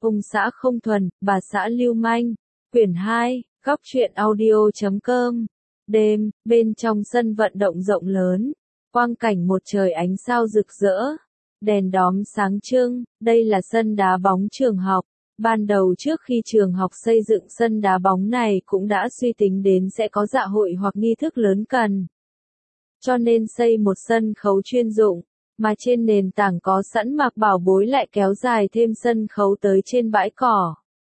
Ông xã không thuần, bà xã lưu manh. Quyển 2, góc truyện audio.com. Đêm, bên trong sân vận động rộng lớn, quang cảnh một trời ánh sao rực rỡ, đèn đóm sáng trưng, đây là sân đá bóng trường học. Ban đầu trước khi trường học xây dựng sân đá bóng này cũng đã suy tính đến sẽ có dạ hội hoặc nghi thức lớn cần. Cho nên xây một sân khấu chuyên dụng, mà trên nền tảng có sẵn Mạc Bảo Bối lại kéo dài thêm sân khấu tới trên bãi cỏ.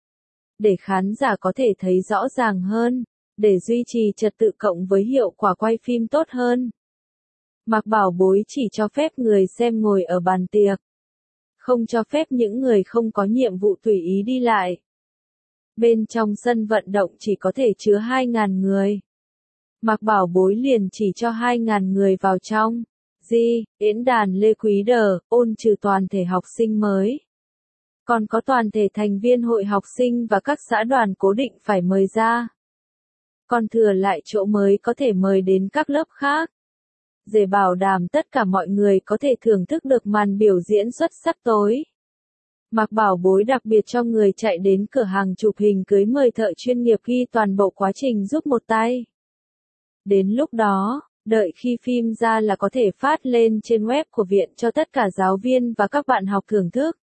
Để khán giả có thể thấy rõ ràng hơn, để duy trì trật tự cộng với hiệu quả quay phim tốt hơn. Mạc Bảo Bối chỉ cho phép người xem ngồi ở bàn tiệc, không cho phép những người không có nhiệm vụ tùy ý đi lại. Bên trong sân vận động chỉ có thể chứa 2.000 người. Mạc Bảo Bối liền chỉ cho 2.000 người vào trong. Diễn đàn Lê Quý Đờ, ôn trừ toàn thể học sinh mới. Còn có toàn thể thành viên hội học sinh và các xã đoàn cố định phải mời ra. Còn thừa lại chỗ mới có thể mời đến các lớp khác. Để bảo đảm tất cả mọi người có thể thưởng thức được màn biểu diễn xuất sắc tối. Mạc Bảo Bối đặc biệt cho người chạy đến cửa hàng chụp hình cưới mời thợ chuyên nghiệp ghi toàn bộ quá trình giúp một tay. Đến lúc đó, đợi khi phim ra là có thể phát lên trên web của viện cho tất cả giáo viên và các bạn học thưởng thức.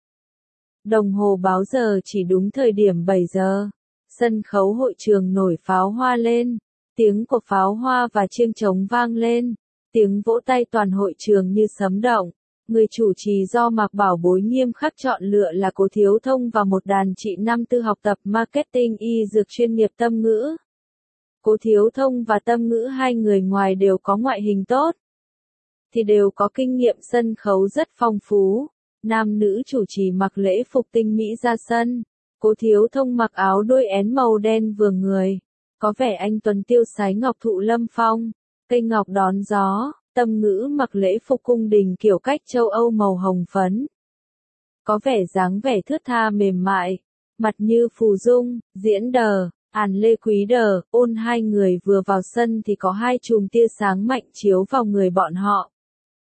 Đồng hồ báo giờ chỉ đúng thời điểm 7 giờ. Sân khấu hội trường nổi pháo hoa lên. Tiếng của pháo hoa và chiêng trống vang lên. Tiếng vỗ tay toàn hội trường như sấm động. Người chủ trì do Mạc Bảo Bối nghiêm khắc chọn lựa là Cố Thiếu Thông và một đàn chị năm tư học tập marketing y dược chuyên nghiệp Tâm Ngữ. Cố Thiếu Thông và Tâm Ngữ hai người ngoài đều có ngoại hình tốt, thì đều có kinh nghiệm sân khấu rất phong phú. Nam nữ chủ trì mặc lễ phục tinh mỹ ra sân. Cố Thiếu Thông mặc áo đôi én màu đen vừa người, có vẻ anh tuấn tiêu sái ngọc thụ lâm phong, cây ngọc đón gió. Tâm Ngữ mặc lễ phục cung đình kiểu cách châu Âu màu hồng phấn, có vẻ dáng vẻ thướt tha mềm mại, mặt như phù dung. Diễn Đờ, Lê Quý Đờ, ôn hai người vừa vào sân thì có hai chùm tia sáng mạnh chiếu vào người bọn họ.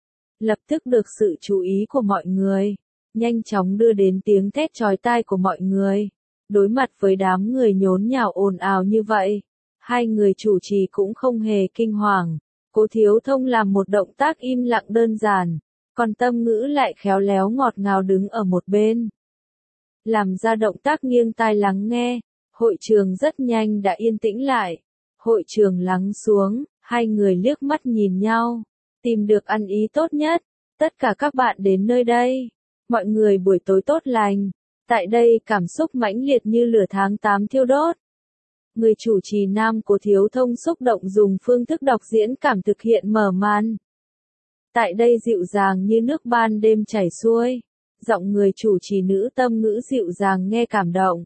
Lập tức được sự chú ý của mọi người, nhanh chóng đưa đến tiếng thét chói tai của mọi người. Đối mặt với đám người nhốn nháo ồn ào như vậy, hai người chủ trì cũng không hề kinh hoàng. Cố Thiếu Thông làm một động tác im lặng đơn giản, còn Tâm Ngữ lại khéo léo ngọt ngào đứng ở một bên, làm ra động tác nghiêng tai lắng nghe. Hội trường rất nhanh đã yên tĩnh lại. Hội trường lắng xuống, hai người liếc mắt nhìn nhau, tìm được ăn ý tốt nhất. Tất cả các bạn đến nơi đây, mọi người buổi tối tốt lành. Tại đây cảm xúc mãnh liệt như lửa tháng 8 thiêu đốt. Người chủ trì nam Cố Thiếu Thông xúc động dùng phương thức đọc diễn cảm thực hiện mở màn. Tại đây dịu dàng như nước ban đêm chảy xuôi. Giọng người chủ trì nữ Tâm Ngữ dịu dàng nghe cảm động,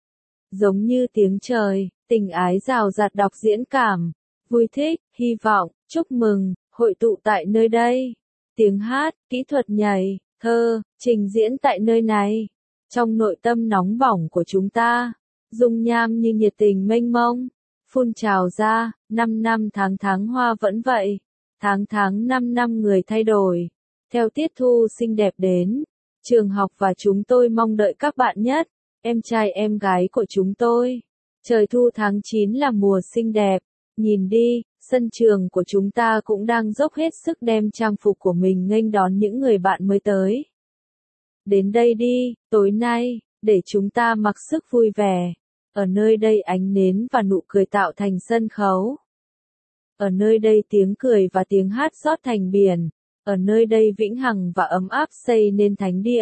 giống như tiếng trời, tình ái rào rạt đọc diễn cảm, vui thích, hy vọng, chúc mừng, hội tụ tại nơi đây. Tiếng hát, kỹ thuật nhảy, thơ, trình diễn tại nơi này. Trong nội tâm nóng bỏng của chúng ta, dung nham như nhiệt tình mênh mông, phun trào ra. 5 năm tháng hoa vẫn vậy, tháng 5 năm người thay đổi. Theo tiết thu xinh đẹp đến, trường học và chúng tôi mong đợi các bạn nhất. Em trai em gái của chúng tôi. Trời thu tháng 9 là mùa xinh đẹp. Nhìn đi, sân trường của chúng ta cũng đang dốc hết sức đem trang phục của mình nghênh đón những người bạn mới tới. Đến đây đi, tối nay, để chúng ta mặc sức vui vẻ. Ở nơi đây ánh nến và nụ cười tạo thành sân khấu. Ở nơi đây tiếng cười và tiếng hát rót thành biển. Ở nơi đây vĩnh hằng và ấm áp xây nên thánh địa.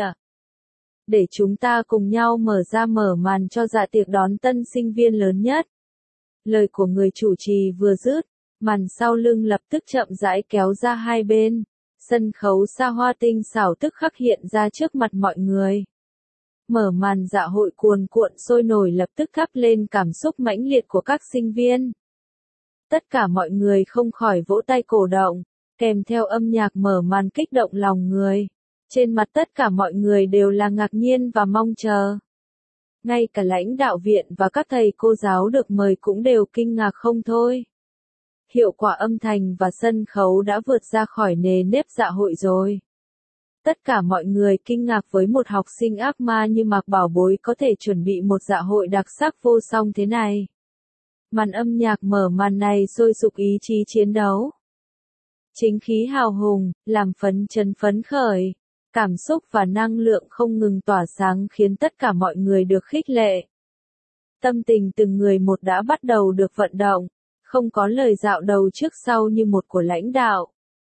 Để chúng ta cùng nhau mở màn cho dạ tiệc đón tân sinh viên lớn nhất. Lời của người chủ trì vừa dứt, màn sau lưng lập tức chậm rãi kéo ra hai bên. Sân khấu xa hoa tinh xảo tức khắc hiện ra trước mặt mọi người. Mở màn dạ hội cuồn cuộn sôi nổi lập tức thắp lên cảm xúc mãnh liệt của các sinh viên. Tất cả mọi người không khỏi vỗ tay cổ động, kèm theo âm nhạc mở màn kích động lòng người. Trên mặt tất cả mọi người đều là ngạc nhiên và mong chờ. Ngay cả lãnh đạo viện và các thầy cô giáo được mời cũng đều kinh ngạc không thôi. Hiệu quả âm thanh và sân khấu đã vượt ra khỏi nề nếp dạ hội rồi. Tất cả mọi người kinh ngạc với một học sinh ác ma như Mạc Bảo Bối có thể chuẩn bị một dạ hội đặc sắc vô song thế này. Màn âm nhạc mở màn này sôi sục ý chí chiến đấu. Chính khí hào hùng, làm phấn chấn phấn khởi. Cảm xúc và năng lượng không ngừng tỏa sáng khiến tất cả mọi người được khích lệ. Tâm tình từng người một đã bắt đầu được vận động, không có lời dạo đầu trước sau như một của lãnh đạo.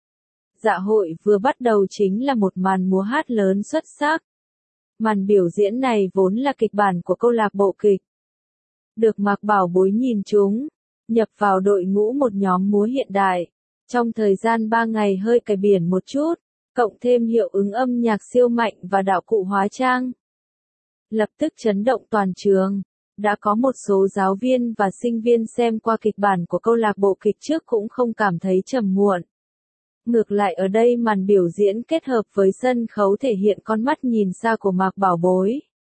Dạ hội vừa bắt đầu chính là một màn múa hát lớn xuất sắc. Màn biểu diễn này vốn là kịch bản của câu lạc bộ kịch. Được Mạc Bảo Bối nhìn chúng, nhập vào đội ngũ một nhóm múa hiện đại. Trong thời gian 3 ngày hơi cày biển một chút, cộng thêm hiệu ứng âm nhạc siêu mạnh và đạo cụ hóa trang. Lập tức chấn động toàn trường. Đã có một số giáo viên và sinh viên xem qua kịch bản của câu lạc bộ kịch trước cũng không cảm thấy trầm muộn. Ngược lại ở đây màn biểu diễn kết hợp với sân khấu thể hiện con mắt nhìn xa của Mạc Bảo Bối.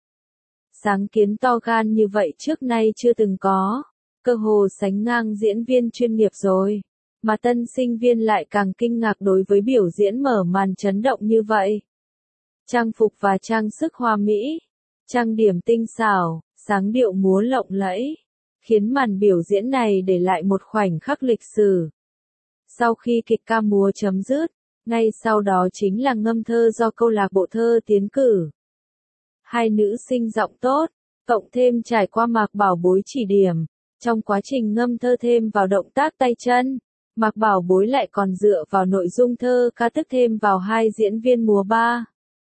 Sáng kiến to gan như vậy trước nay chưa từng có, cơ hồ sánh ngang diễn viên chuyên nghiệp rồi, mà tân sinh viên lại càng kinh ngạc đối với biểu diễn mở màn chấn động như vậy. Trang phục và trang sức hoa mỹ, trang điểm tinh xảo, sáng điệu múa lộng lẫy, khiến màn biểu diễn này để lại một khoảnh khắc lịch sử. Sau khi kịch ca múa chấm dứt, ngay sau đó chính là ngâm thơ do câu lạc bộ thơ tiến cử. Hai nữ sinh giọng tốt, cộng thêm trải qua Mạc Bảo Bối chỉ điểm, trong quá trình ngâm thơ thêm vào động tác tay chân, Mạc Bảo Bối lại còn dựa vào nội dung thơ ca tức thêm vào hai diễn viên múa ba.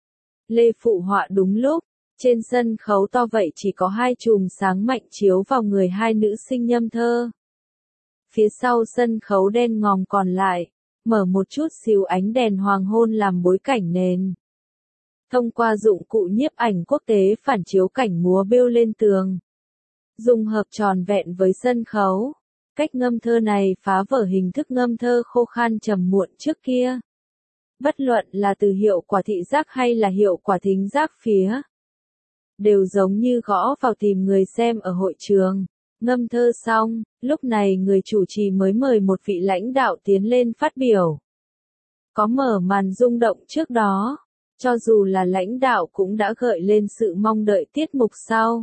Lê phụ họa đúng lúc, trên sân khấu to vậy chỉ có hai chùm sáng mạnh chiếu vào người hai nữ sinh ngâm thơ. Phía sau sân khấu đen ngòm còn lại, mở một chút xíu ánh đèn hoàng hôn làm bối cảnh nền. Thông qua dụng cụ nhiếp ảnh quốc tế phản chiếu cảnh múa bêu lên tường. Dùng hợp tròn vẹn với sân khấu. Cách ngâm thơ này phá vỡ hình thức ngâm thơ khô khan trầm muộn trước kia. Bất luận là từ hiệu quả thị giác hay là hiệu quả thính giác phía, đều giống như gõ vào tìm người xem ở hội trường. Ngâm thơ xong, lúc này người chủ trì mới mời một vị lãnh đạo tiến lên phát biểu. Có mở màn rung động trước đó, cho dù là lãnh đạo cũng đã gợi lên sự mong đợi tiết mục sau.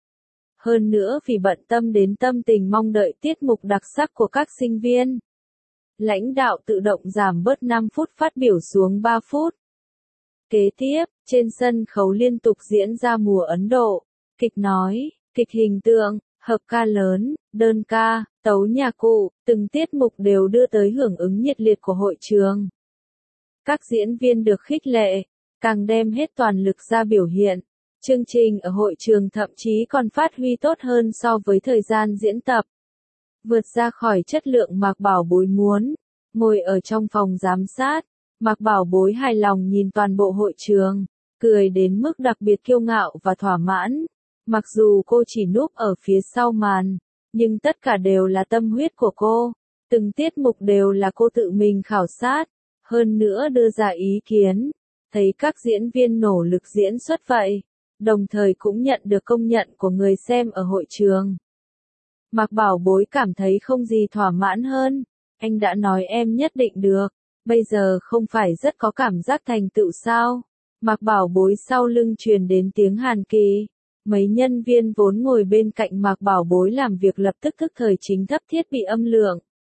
Hơn nữa vì bận tâm đến tâm tình mong đợi tiết mục đặc sắc của các sinh viên, lãnh đạo tự động giảm bớt 5 phút phát biểu xuống 3 phút. Kế tiếp, trên sân khấu liên tục diễn ra mùa Ấn Độ, kịch nói, kịch hình tượng, hợp ca lớn, đơn ca, tấu nhạc cụ, từng tiết mục đều đưa tới hưởng ứng nhiệt liệt của hội trường. Các diễn viên được khích lệ, càng đem hết toàn lực ra biểu hiện. Chương trình ở hội trường thậm chí còn phát huy tốt hơn so với thời gian diễn tập. Vượt ra khỏi chất lượng Mạc Bảo Bối muốn. Ngồi ở trong phòng giám sát, Mạc Bảo Bối hài lòng nhìn toàn bộ hội trường, cười đến mức đặc biệt kiêu ngạo và thỏa mãn. Mặc dù cô chỉ núp ở phía sau màn, nhưng tất cả đều là tâm huyết của cô. Từng tiết mục đều là cô tự mình khảo sát, hơn nữa đưa ra ý kiến. Thấy các diễn viên nỗ lực diễn xuất vậy, đồng thời cũng nhận được công nhận của người xem ở hội trường. Mạc Bảo Bối cảm thấy không gì thỏa mãn hơn. Anh đã nói em nhất định được, bây giờ không phải rất có cảm giác thành tựu sao? Mạc Bảo Bối sau lưng truyền đến tiếng Hàn Kỳ. Mấy nhân viên vốn ngồi bên cạnh Mạc Bảo Bối làm việc lập tức thức thời chính thấp thiết bị âm lượng.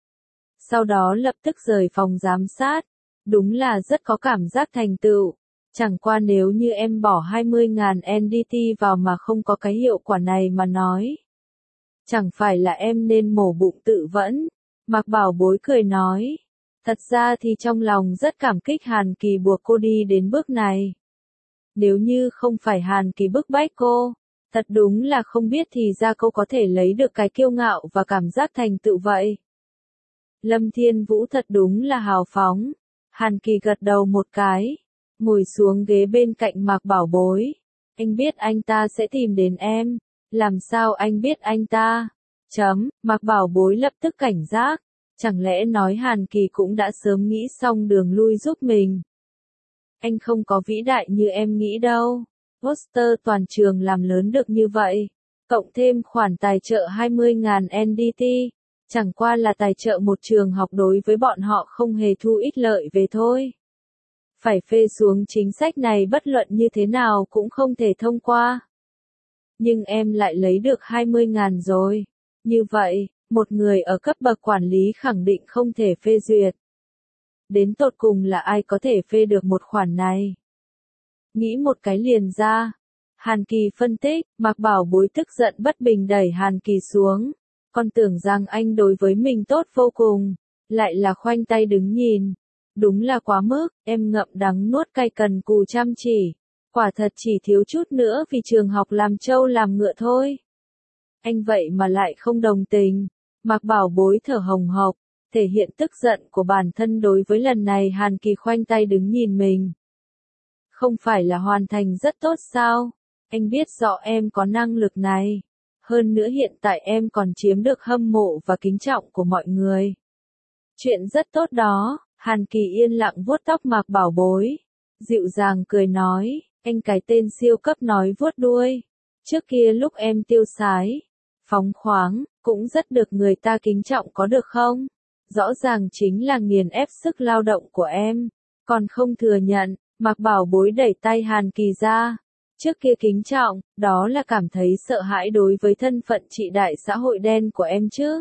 Sau đó lập tức rời phòng giám sát. Đúng là rất có cảm giác thành tựu. Chẳng qua nếu như em bỏ 20.000 NDT vào mà không có cái hiệu quả này mà nói. Chẳng phải là em nên mổ bụng tự vẫn. Mạc Bảo Bối cười nói. Thật ra thì trong lòng rất cảm kích Hàn Kỳ buộc cô đi đến bước này. Nếu như không phải Hàn Kỳ bức bách cô, thật đúng là không biết thì ra cô có thể lấy được cái kiêu ngạo và cảm giác thành tựu vậy. Lâm Thiên Vũ thật đúng là hào phóng. Hàn Kỳ gật đầu một cái, ngồi xuống ghế bên cạnh Mạc Bảo Bối. Anh biết anh ta sẽ tìm đến em. Làm sao anh biết anh ta? Mạc Bảo Bối lập tức cảnh giác. Chẳng lẽ nói Hàn Kỳ cũng đã sớm nghĩ xong đường lui giúp mình? Anh không có vĩ đại như em nghĩ đâu. Poster toàn trường làm lớn được như vậy. Cộng thêm khoản tài trợ 20.000 NDT. Chẳng qua là tài trợ một trường học đối với bọn họ không hề thu ích lợi về thôi. phải phê xuống chính sách này bất luận như thế nào cũng không thể thông qua. Nhưng em lại lấy được 20.000 rồi. Như vậy, một người ở cấp bậc quản lý khẳng định không thể phê duyệt. Đến tột cùng là ai có thể phê được một khoản này? Nghĩ một cái liền ra. Hàn Kỳ phân tích, Mạc Bảo Bối tức giận bất bình đẩy Hàn Kỳ xuống. Con tưởng rằng anh đối với mình tốt vô cùng, lại là khoanh tay đứng nhìn. Đúng là quá mức, em ngậm đắng nuốt cay cần cù chăm chỉ. Quả thật chỉ thiếu chút nữa vì trường học làm trâu làm ngựa thôi. Anh vậy mà lại không đồng tình. Mạc Bảo Bối thở hồng hộc, thể hiện tức giận của bản thân đối với lần này Hàn Kỳ khoanh tay đứng nhìn mình. Không phải là hoàn thành rất tốt sao? Anh biết rõ em có năng lực này. Hơn nữa hiện tại em còn chiếm được hâm mộ và kính trọng của mọi người. Chuyện rất tốt đó. Hàn Kỳ yên lặng vuốt tóc Mạc Bảo Bối. Dịu dàng cười nói, anh cái tên siêu cấp nói vuốt đuôi. Trước kia lúc em tiêu sái, phóng khoáng, cũng rất được người ta kính trọng có được không? Rõ ràng chính là nghiền ép sức lao động của em. Còn không thừa nhận, Mạc Bảo Bối đẩy tay Hàn Kỳ ra. Trước kia kính trọng, đó là cảm thấy sợ hãi đối với thân phận trị đại xã hội đen của em chứ.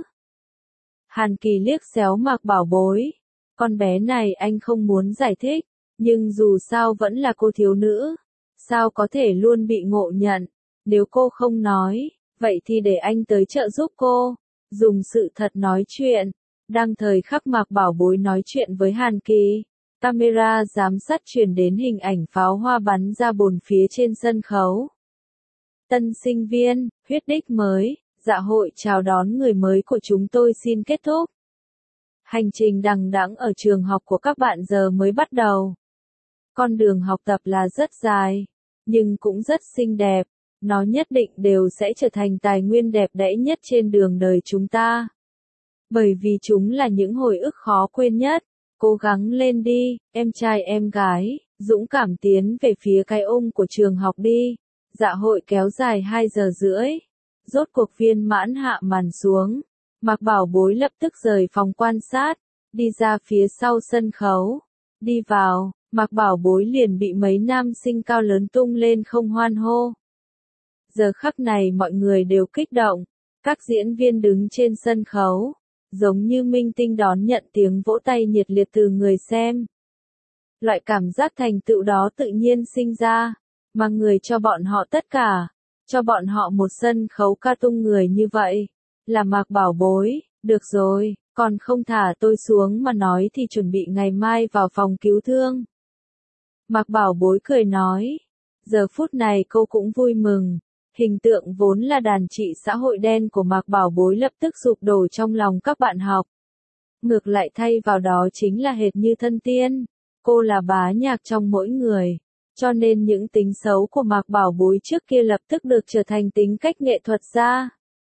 Hàn Kỳ liếc xéo Mạc Bảo Bối. Con bé này anh không muốn giải thích, nhưng dù sao vẫn là cô thiếu nữ. Sao có thể luôn bị ngộ nhận? Nếu cô không nói, vậy thì để anh tới trợ giúp cô. Dùng sự thật nói chuyện. Đang thời khắc Mạc Bảo Bối nói chuyện với Hàn Kỳ, camera giám sát truyền đến hình ảnh pháo hoa bắn ra bốn phía trên sân khấu. Tân sinh viên, huyết đích mới, dạ hội chào đón người mới của chúng tôi xin kết thúc. Hành trình đằng đẵng ở trường học của các bạn giờ mới bắt đầu. Con đường học tập là rất dài, nhưng cũng rất xinh đẹp. Nó nhất định đều sẽ trở thành tài nguyên đẹp đẽ nhất trên đường đời chúng ta. Bởi vì chúng là những hồi ức khó quên nhất. Cố gắng lên đi, em trai em gái, dũng cảm tiến về phía cái ôm của trường học đi. Dạ hội kéo dài 2 giờ rưỡi. Rốt cuộc viên mãn hạ màn xuống. Mạc Bảo Bối lập tức rời phòng quan sát, đi ra phía sau sân khấu. Đi vào, Mạc Bảo Bối liền bị mấy nam sinh cao lớn tung lên không hoan hô. Giờ khắc này mọi người đều kích động. Các diễn viên đứng trên sân khấu, giống như minh tinh đón nhận tiếng vỗ tay nhiệt liệt từ người xem. Loại cảm giác thành tựu đó tự nhiên sinh ra, mà người cho bọn họ tất cả, cho bọn họ một sân khấu ca tung người như vậy, là Mạc Bảo Bối. Được rồi, còn không thả tôi xuống mà nói thì chuẩn bị ngày mai vào phòng cứu thương. Mạc Bảo Bối cười nói, giờ phút này cô cũng vui mừng. Hình tượng vốn là đàn chị xã hội đen của Mạc Bảo Bối lập tức sụp đổ trong lòng các bạn học. Ngược lại thay vào đó chính là hệt như thân tiên. Cô là bá nhạc trong mỗi người. Cho nên những tính xấu của Mạc Bảo Bối trước kia lập tức được trở thành tính cách nghệ thuật ra.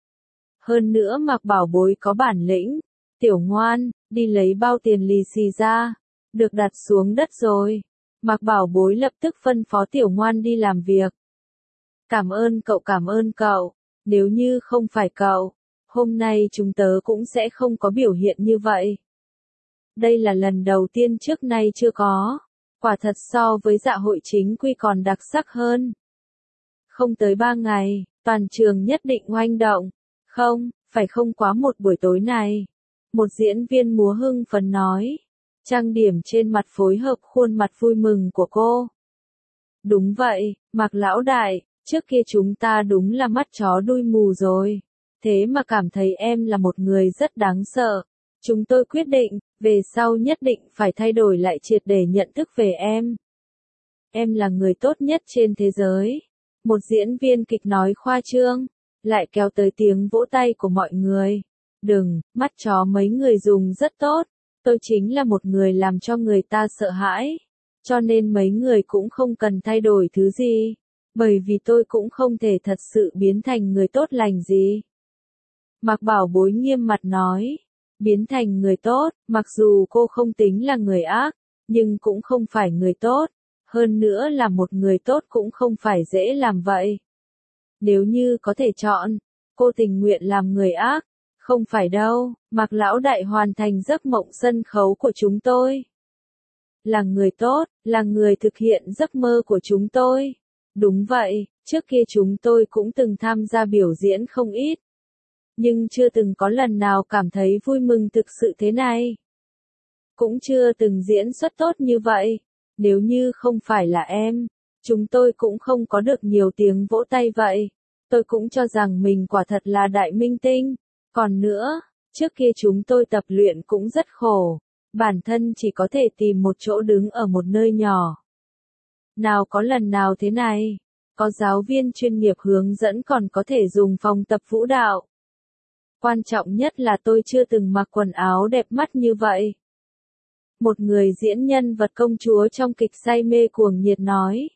Hơn nữa Mạc Bảo Bối có bản lĩnh. Tiểu ngoan, đi lấy bao tiền lì xì ra. Được đặt xuống đất rồi. Mạc Bảo Bối lập tức phân phó Tiểu ngoan đi làm việc. Cảm ơn cậu, nếu như không phải cậu, hôm nay chúng tớ cũng sẽ không có biểu hiện như vậy. Đây là lần đầu tiên trước nay chưa có, quả thật so với dạ hội chính quy còn đặc sắc hơn. Không tới 3 ngày, toàn trường nhất định oanh động, phải không quá một buổi tối này. Một diễn viên múa hưng phấn nói, trang điểm trên mặt phối hợp khuôn mặt vui mừng của cô. Đúng vậy, Mạc lão đại. Trước kia chúng ta đúng là mắt chó đuôi mù rồi. Thế mà cảm thấy em là một người rất đáng sợ. Chúng tôi quyết định, về sau nhất định phải thay đổi lại triệt để nhận thức về em. Em là người tốt nhất trên thế giới. Một diễn viên kịch nói khoa trương, lại kéo tới tiếng vỗ tay của mọi người. Đừng, mắt chó mấy người dùng rất tốt. Tôi chính là một người làm cho người ta sợ hãi. Cho nên mấy người cũng không cần thay đổi thứ gì. Bởi vì tôi cũng không thể thật sự biến thành người tốt lành gì. Mạc Bảo Bối nghiêm mặt nói, biến thành người tốt, mặc dù cô không tính là người ác, nhưng cũng không phải người tốt. Hơn nữa là một người tốt cũng không phải dễ làm vậy. Nếu như có thể chọn, cô tình nguyện làm người ác. Không phải đâu, Mạc lão đại hoàn thành giấc mộng sân khấu của chúng tôi. là người tốt, là người thực hiện giấc mơ của chúng tôi. Đúng vậy, trước kia chúng tôi cũng từng tham gia biểu diễn không ít. Nhưng chưa từng có lần nào cảm thấy vui mừng thực sự thế này. Cũng chưa từng diễn xuất tốt như vậy. Nếu như không phải là em, chúng tôi cũng không có được nhiều tiếng vỗ tay vậy. Tôi cũng cho rằng mình quả thật là đại minh tinh. Còn nữa, trước kia chúng tôi tập luyện cũng rất khổ. Bản thân chỉ có thể tìm một chỗ đứng ở một nơi nhỏ. Nào có lần nào thế này, có giáo viên chuyên nghiệp hướng dẫn còn có thể dùng phòng tập vũ đạo. Quan trọng nhất là tôi chưa từng mặc quần áo đẹp mắt như vậy. Một người diễn nhân vật công chúa trong kịch say mê cuồng nhiệt nói.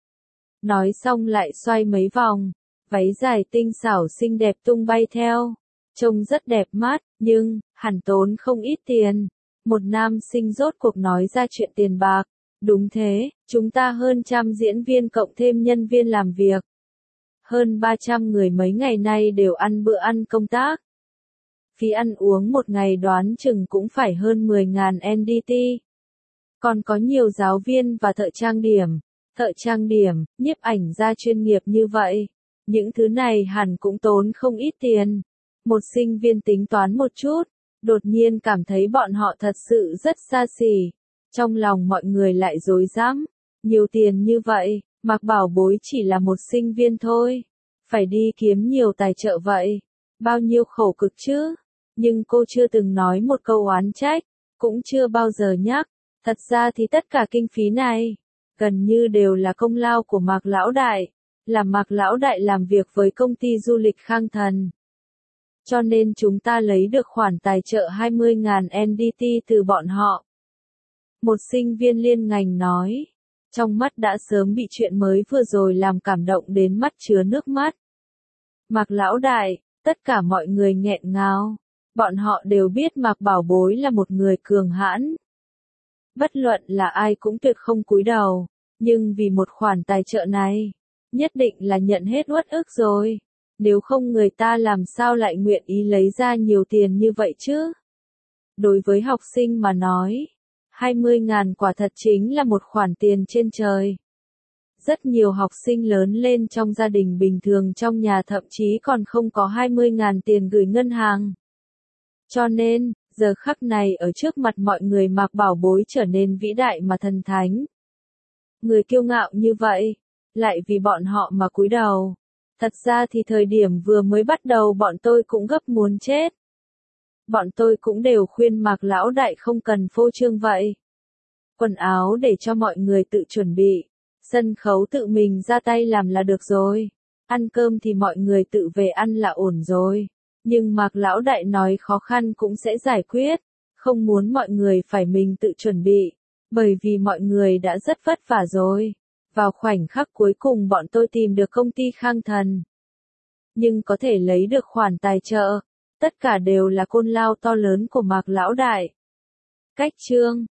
Nói xong lại xoay mấy vòng, váy dài tinh xảo xinh đẹp tung bay theo. Trông rất đẹp mắt, nhưng, hẳn tốn không ít tiền. Một nam sinh rốt cuộc nói ra chuyện tiền bạc. Đúng thế, chúng ta hơn trăm diễn viên cộng thêm nhân viên làm việc. Hơn 300 người mấy ngày nay đều ăn bữa ăn công tác. Phí ăn uống một ngày đoán chừng cũng phải hơn 10.000 NDT. Còn có nhiều giáo viên và thợ trang điểm, nhiếp ảnh gia chuyên nghiệp như vậy. Những thứ này hẳn cũng tốn không ít tiền. Một sinh viên tính toán một chút, đột nhiên cảm thấy bọn họ thật sự rất xa xỉ. Trong lòng mọi người lại rối rắm. Nhiều tiền như vậy, Mạc Bảo Bối chỉ là một sinh viên thôi. Phải đi kiếm nhiều tài trợ vậy. Bao nhiêu khổ cực chứ. Nhưng cô chưa từng nói một câu oán trách, cũng chưa bao giờ nhắc. Thật ra thì tất cả kinh phí này, gần như đều là công lao của Mạc Lão Đại. Là Mạc Lão Đại làm việc với công ty du lịch Khang Thần. Cho nên chúng ta lấy được khoản tài trợ 20.000 NDT từ bọn họ. Một sinh viên liên ngành nói. Trong mắt đã sớm bị chuyện mới vừa rồi làm cảm động đến mắt chứa nước mắt. Mạc Lão Đại, tất cả mọi người nghẹn ngào. Bọn họ đều biết Mạc Bảo Bối là một người cường hãn. Bất luận là ai cũng tuyệt không cúi đầu. Nhưng vì một khoản tài trợ này, nhất định là nhận hết uất ức rồi. Nếu không người ta làm sao lại nguyện ý lấy ra nhiều tiền như vậy chứ? Đối với học sinh mà nói, 20.000 quả thật chính là một khoản tiền trên trời. Rất nhiều học sinh lớn lên trong gia đình bình thường trong nhà thậm chí còn không có 20.000 tiền gửi ngân hàng. Cho nên, giờ khắc này ở trước mặt mọi người Mạc Bảo Bối trở nên vĩ đại mà thần thánh. Người kiêu ngạo như vậy, lại vì bọn họ mà cúi đầu. Thật ra thì thời điểm vừa mới bắt đầu bọn tôi cũng gấp muốn chết. Bọn tôi cũng đều khuyên Mạc Lão Đại không cần phô trương vậy. Quần áo để cho mọi người tự chuẩn bị. Sân khấu tự mình ra tay làm là được rồi. Ăn cơm thì mọi người tự về ăn là ổn rồi. Nhưng Mạc Lão Đại nói khó khăn cũng sẽ giải quyết. Không muốn mọi người phải mình tự chuẩn bị. Bởi vì mọi người đã rất vất vả rồi. Vào khoảnh khắc cuối cùng bọn tôi tìm được công ty Khang Thần. Nhưng có thể lấy được khoản tài trợ. Tất cả đều là công lao to lớn của Mạc Lão Đại. Cách chương